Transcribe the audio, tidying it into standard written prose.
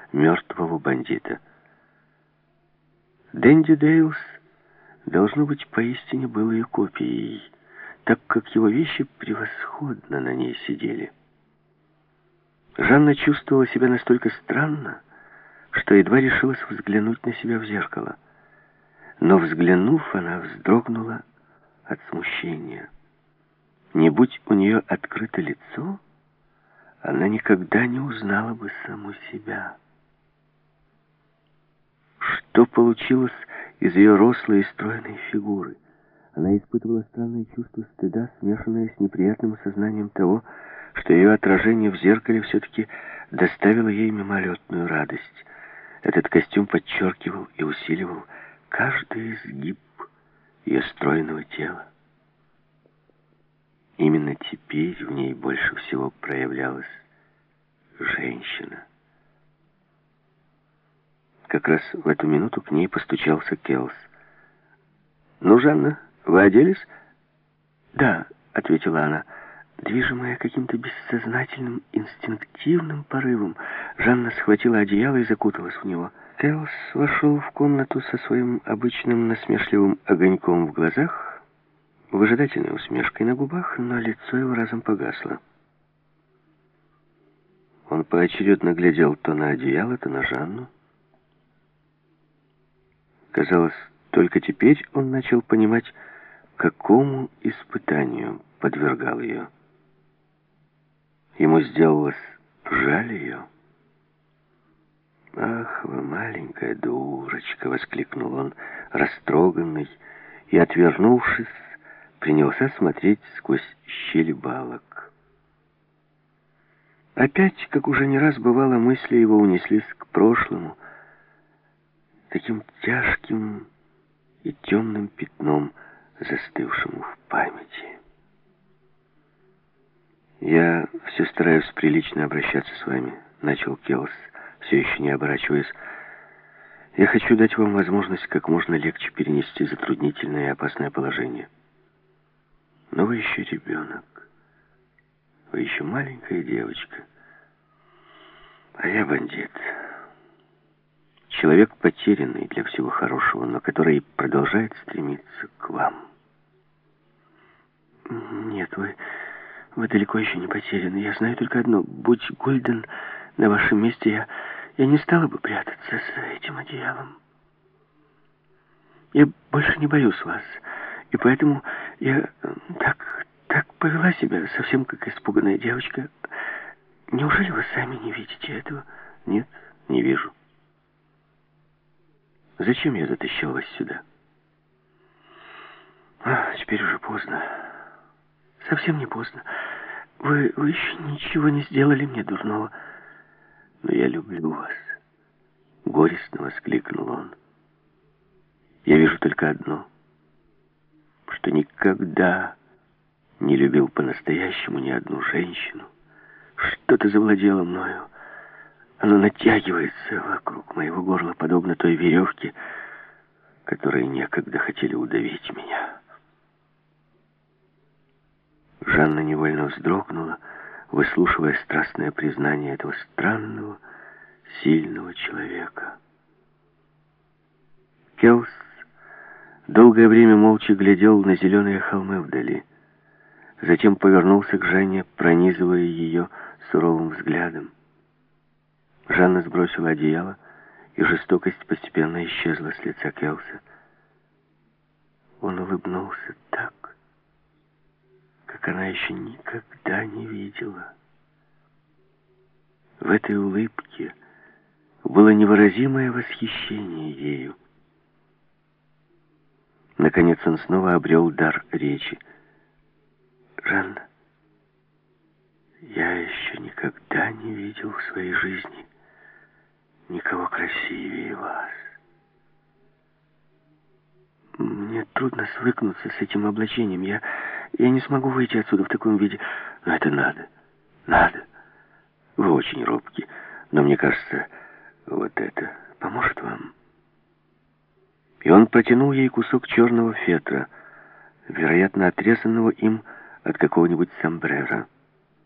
мертвого бандита. Дэнди Дейлс, должно быть, поистине был ее копией, так как его вещи превосходно на ней сидели. Жанна чувствовала себя настолько странно, что едва решилась взглянуть на себя в зеркало. Но, взглянув, она вздрогнула от смущения. Не будь у нее открыто лицо, она никогда не узнала бы саму себя. Что получилось из ее рослой и стройной фигуры? Она испытывала странное чувство стыда, смешанное с неприятным осознанием того, что ее отражение в зеркале все-таки доставило ей мимолетную радость. Этот костюм подчеркивал и усиливал каждый изгиб ее стройного тела. Именно теперь в ней больше всего проявлялась женщина. Как раз в эту минуту к ней постучался Келс. «Ну, Жанна, вы оделись?» «Да», — ответила она. Движимая каким-то бессознательным, инстинктивным порывом, Жанна схватила одеяло и закуталась в него. Келс вошел в комнату со своим обычным насмешливым огоньком в глазах, выжидательной усмешкой на губах, но лицо его разом погасло. Он поочередно глядел то на одеяло, то на Жанну. Казалось, только теперь он начал понимать, какому испытанию подвергал ее. Ему сделалось жаль ее. «Ах, вы маленькая дурочка!» — воскликнул он, растроганный, и, отвернувшись, принялся смотреть сквозь щели балок. Опять, как уже не раз бывало, мысли его унеслись к прошлому, таким тяжким и темным пятном, застывшему в памяти. «Я все стараюсь прилично обращаться с вами», — начал Келс, все еще не оборачиваясь. «Я хочу дать вам возможность как можно легче перенести затруднительное и опасное положение. Но вы еще ребенок. Вы еще маленькая девочка. А я бандит. Человек потерянный для всего хорошего, но который продолжает стремиться к вам». «Нет, вы далеко еще не потеряны. Я знаю только одно. Будь Гульден на вашем месте, я не стала бы прятаться за этим одеялом. Я больше не боюсь вас, и поэтому я так повела себя, совсем как испуганная девочка. Неужели вы сами не видите этого?» «Нет, не вижу. Зачем я затащил вас сюда?» Теперь уже поздно. Совсем не поздно. Вы еще ничего не сделали мне дурного. «Но я люблю вас», — горестно воскликнул он. «Я вижу только одно, что никогда не любил по-настоящему ни одну женщину. Что-то завладело мною. Оно натягивается вокруг моего горла, подобно той веревке, которые некогда хотели удавить меня». Жанна невольно вздрогнула, выслушивая страстное признание этого странного, сильного человека. Келс долгое время молча глядел на зеленые холмы вдали. Затем повернулся к Жанне, пронизывая ее суровым взглядом. Жанна сбросила одеяло, и жестокость постепенно исчезла с лица Келса. Он улыбнулся так, как она еще никогда не видела. В этой улыбке было невыразимое восхищение ею. Наконец он снова обрел дар речи. «Жанна, я еще никогда не видел в своей жизни никого красивее вас. Мне трудно свыкнуться с этим облачением. Я не смогу выйти отсюда в таком виде. Но это надо. Вы очень робки, но мне кажется, вот это поможет вам». И он протянул ей кусок черного фетра, вероятно, отрезанного им от какого-нибудь сомбреро.